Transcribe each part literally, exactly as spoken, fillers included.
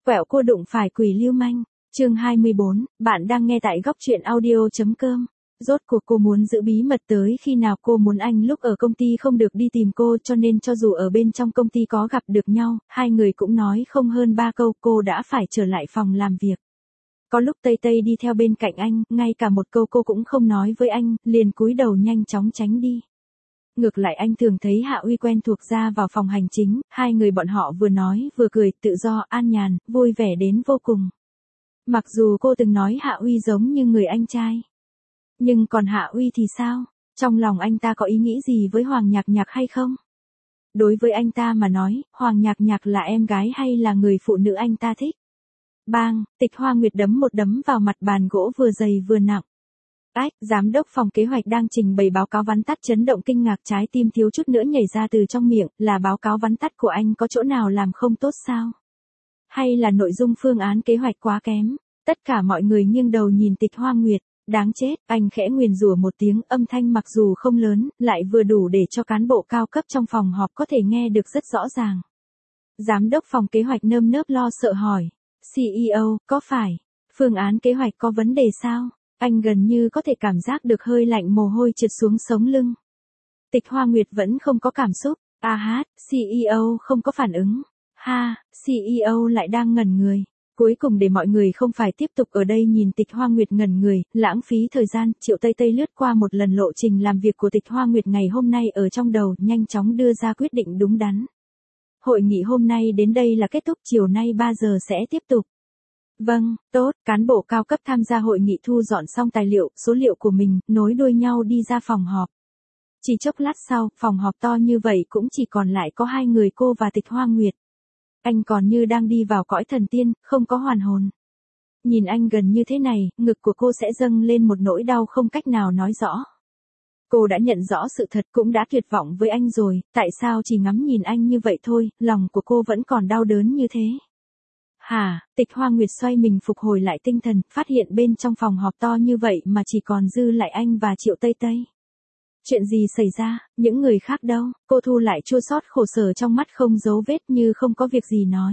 Quẹo cô đụng phải quỷ lưu manh. Chương hai mươi bốn, bạn đang nghe tại góc truyện audio.com. Rốt cuộc cô muốn giữ bí mật tới khi nào? Cô muốn anh lúc ở công ty không được đi tìm cô, cho nên cho dù ở bên trong công ty có gặp được nhau, hai người cũng nói không hơn ba câu, cô đã phải trở lại phòng làm việc. Có lúc Tây Tây đi theo bên cạnh anh, ngay cả một câu cô cũng không nói với anh, liền cúi đầu nhanh chóng tránh đi. Ngược lại anh thường thấy Hạ Uy quen thuộc ra vào phòng hành chính, hai người bọn họ vừa nói vừa cười, tự do, an nhàn, vui vẻ đến vô cùng. Mặc dù cô từng nói Hạ Uy giống như người anh trai. Nhưng còn Hạ Uy thì sao? Trong lòng anh ta có ý nghĩ gì với Hoàng Nhạc Nhạc hay không? Đối với anh ta mà nói, Hoàng Nhạc Nhạc là em gái hay là người phụ nữ anh ta thích? Bang, Tịch Hoa Nguyệt đấm một đấm vào mặt bàn gỗ vừa dày vừa nặng. Ách, giám đốc phòng kế hoạch đang trình bày báo cáo vắn tắt chấn động kinh ngạc, trái tim thiếu chút nữa nhảy ra từ trong miệng, là báo cáo vắn tắt của anh có chỗ nào làm không tốt sao? Hay là nội dung phương án kế hoạch quá kém? Tất cả mọi người nghiêng đầu nhìn Tịch Hoa Nguyệt, đáng chết, anh khẽ nguyền rủa một tiếng, âm thanh mặc dù không lớn, lại vừa đủ để cho cán bộ cao cấp trong phòng họp có thể nghe được rất rõ ràng. Giám đốc phòng kế hoạch nơm nớp lo sợ hỏi, xê e ô, có phải phương án kế hoạch có vấn đề sao? Anh gần như có thể cảm giác được hơi lạnh mồ hôi trượt xuống sống lưng. Tịch Hoa Nguyệt vẫn không có cảm xúc. A hát, xê e ô không có phản ứng. Ha, xê e ô lại đang ngẩn người. Cuối cùng để mọi người không phải tiếp tục ở đây nhìn Tịch Hoa Nguyệt ngẩn người, lãng phí thời gian, Triệu Tây Tây lướt qua một lần lộ trình làm việc của Tịch Hoa Nguyệt ngày hôm nay ở trong đầu, nhanh chóng đưa ra quyết định đúng đắn. Hội nghị hôm nay đến đây là kết thúc, chiều nay ba giờ sẽ tiếp tục. Vâng, tốt, cán bộ cao cấp tham gia hội nghị thu dọn xong tài liệu, số liệu của mình, nối đuôi nhau đi ra phòng họp. Chỉ chốc lát sau, phòng họp to như vậy cũng chỉ còn lại có hai người cô và Tịch Hoa Nguyệt. Anh còn như đang đi vào cõi thần tiên, không có hoàn hồn. Nhìn anh gần như thế này, ngực của cô sẽ dâng lên một nỗi đau không cách nào nói rõ. Cô đã nhận rõ sự thật, cũng đã tuyệt vọng với anh rồi, tại sao chỉ ngắm nhìn anh như vậy thôi, lòng của cô vẫn còn đau đớn như thế. Hả, Tịch Hoa Nguyệt xoay mình phục hồi lại tinh thần, phát hiện bên trong phòng họp to như vậy mà chỉ còn dư lại anh và Triệu Tây Tây. Chuyện gì xảy ra, những người khác đâu? Cô thu lại chua xót khổ sở trong mắt không giấu vết, như không có việc gì nói.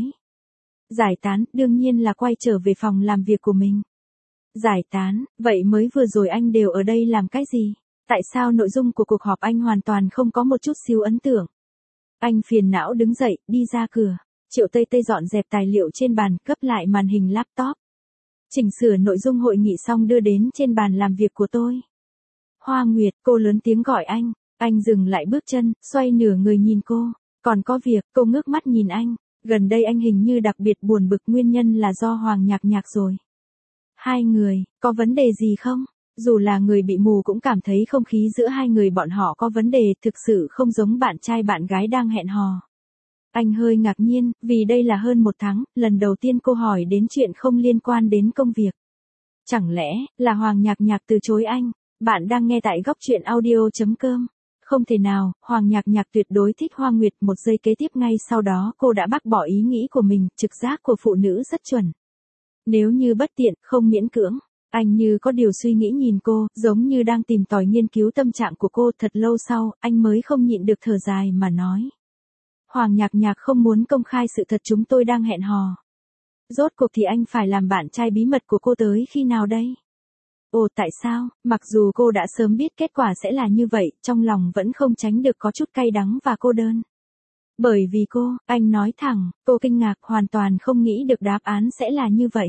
Giải tán, đương nhiên là quay trở về phòng làm việc của mình. Giải tán, vậy mới vừa rồi anh đều ở đây làm cái gì? Tại sao nội dung của cuộc họp anh hoàn toàn không có một chút xíu ấn tượng? Anh phiền não đứng dậy, đi ra cửa. Triệu Tây Tây dọn dẹp tài liệu trên bàn, cấp lại màn hình laptop. Chỉnh sửa nội dung hội nghị xong đưa đến trên bàn làm việc của tôi. Hoa Nguyệt, cô lớn tiếng gọi anh. Anh dừng lại bước chân, xoay nửa người nhìn cô. Còn có việc, cô ngước mắt nhìn anh. Gần đây anh hình như đặc biệt buồn bực, nguyên nhân là do Hoàng Nhạc Nhạc rồi. Hai người, có vấn đề gì không? Dù là người bị mù cũng cảm thấy không khí giữa hai người bọn họ có vấn đề, thực sự không giống bạn trai bạn gái đang hẹn hò. Anh hơi ngạc nhiên, vì đây là hơn một tháng, lần đầu tiên cô hỏi đến chuyện không liên quan đến công việc. Chẳng lẽ, là Hoàng Nhạc Nhạc từ chối anh? Bạn đang nghe tại góc truyện audio.com. Không thể nào, Hoàng Nhạc Nhạc tuyệt đối thích Hoa Nguyệt. Một giây kế tiếp ngay sau đó cô đã bác bỏ ý nghĩ của mình, trực giác của phụ nữ rất chuẩn. Nếu như bất tiện, không miễn cưỡng. Anh như có điều suy nghĩ nhìn cô, giống như đang tìm tòi nghiên cứu tâm trạng của cô. Thật lâu sau, anh mới không nhịn được thở dài mà nói. Hoàng Nhạc Nhạc không muốn công khai sự thật, chúng tôi đang hẹn hò. Rốt cuộc thì anh phải làm bạn trai bí mật của cô tới khi nào đây? Ồ, tại sao? Mặc dù cô đã sớm biết kết quả sẽ là như vậy, trong lòng vẫn không tránh được có chút cay đắng và cô đơn. Bởi vì cô, anh nói thẳng, cô kinh ngạc, hoàn toàn không nghĩ được đáp án sẽ là như vậy.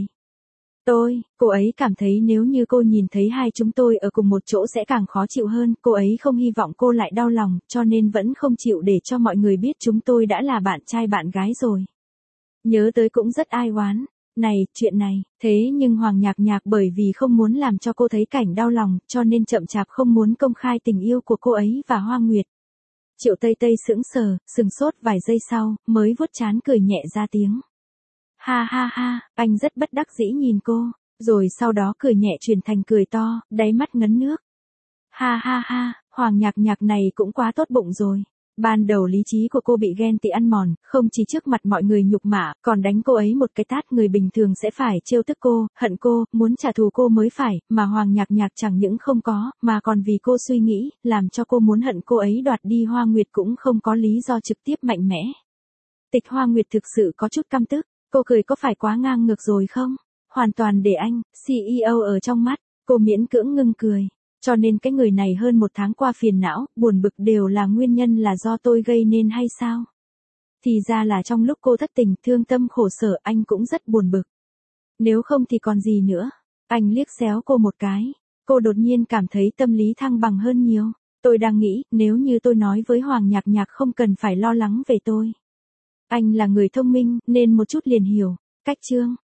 Tôi, cô ấy cảm thấy nếu như cô nhìn thấy hai chúng tôi ở cùng một chỗ sẽ càng khó chịu hơn, cô ấy không hy vọng cô lại đau lòng, cho nên vẫn không chịu để cho mọi người biết chúng tôi đã là bạn trai bạn gái rồi. Nhớ tới cũng rất ai oán. Này, chuyện này, thế nhưng Hoàng Nhạc Nhạc bởi vì không muốn làm cho cô thấy cảnh đau lòng, cho nên chậm chạp không muốn công khai tình yêu của cô ấy và Hoa Nguyệt. Triệu Tây Tây sững sờ, sừng sốt vài giây sau, mới vuốt trán cười nhẹ ra tiếng. Ha ha ha, anh rất bất đắc dĩ nhìn cô, rồi sau đó cười nhẹ chuyển thành cười to, đáy mắt ngấn nước. Ha ha ha, Hoàng Nhạc Nhạc này cũng quá tốt bụng rồi. Ban đầu lý trí của cô bị ghen tị ăn mòn, không chỉ trước mặt mọi người nhục mạ, còn đánh cô ấy một cái tát. Người bình thường sẽ phải trêu tức cô, hận cô, muốn trả thù cô mới phải, mà Hoàng Nhạc Nhạc chẳng những không có, mà còn vì cô suy nghĩ, làm cho cô muốn hận cô ấy đoạt đi Hoa Nguyệt cũng không có lý do trực tiếp mạnh mẽ. Tịch Hoa Nguyệt thực sự có chút căm tức. Cô cười có phải quá ngang ngược rồi không? Hoàn toàn để anh, xê e ô ở trong mắt, cô miễn cưỡng ngưng cười. Cho nên cái người này hơn một tháng qua phiền não, buồn bực đều là nguyên nhân là do tôi gây nên hay sao? Thì ra là trong lúc cô thất tình, thương tâm khổ sở anh cũng rất buồn bực. Nếu không thì còn gì nữa. Anh liếc xéo cô một cái. Cô đột nhiên cảm thấy tâm lý thăng bằng hơn nhiều. Tôi đang nghĩ, nếu như tôi nói với Hoàng Nhạc Nhạc không cần phải lo lắng về tôi. Anh là người thông minh, nên một chút liền hiểu. Cách chương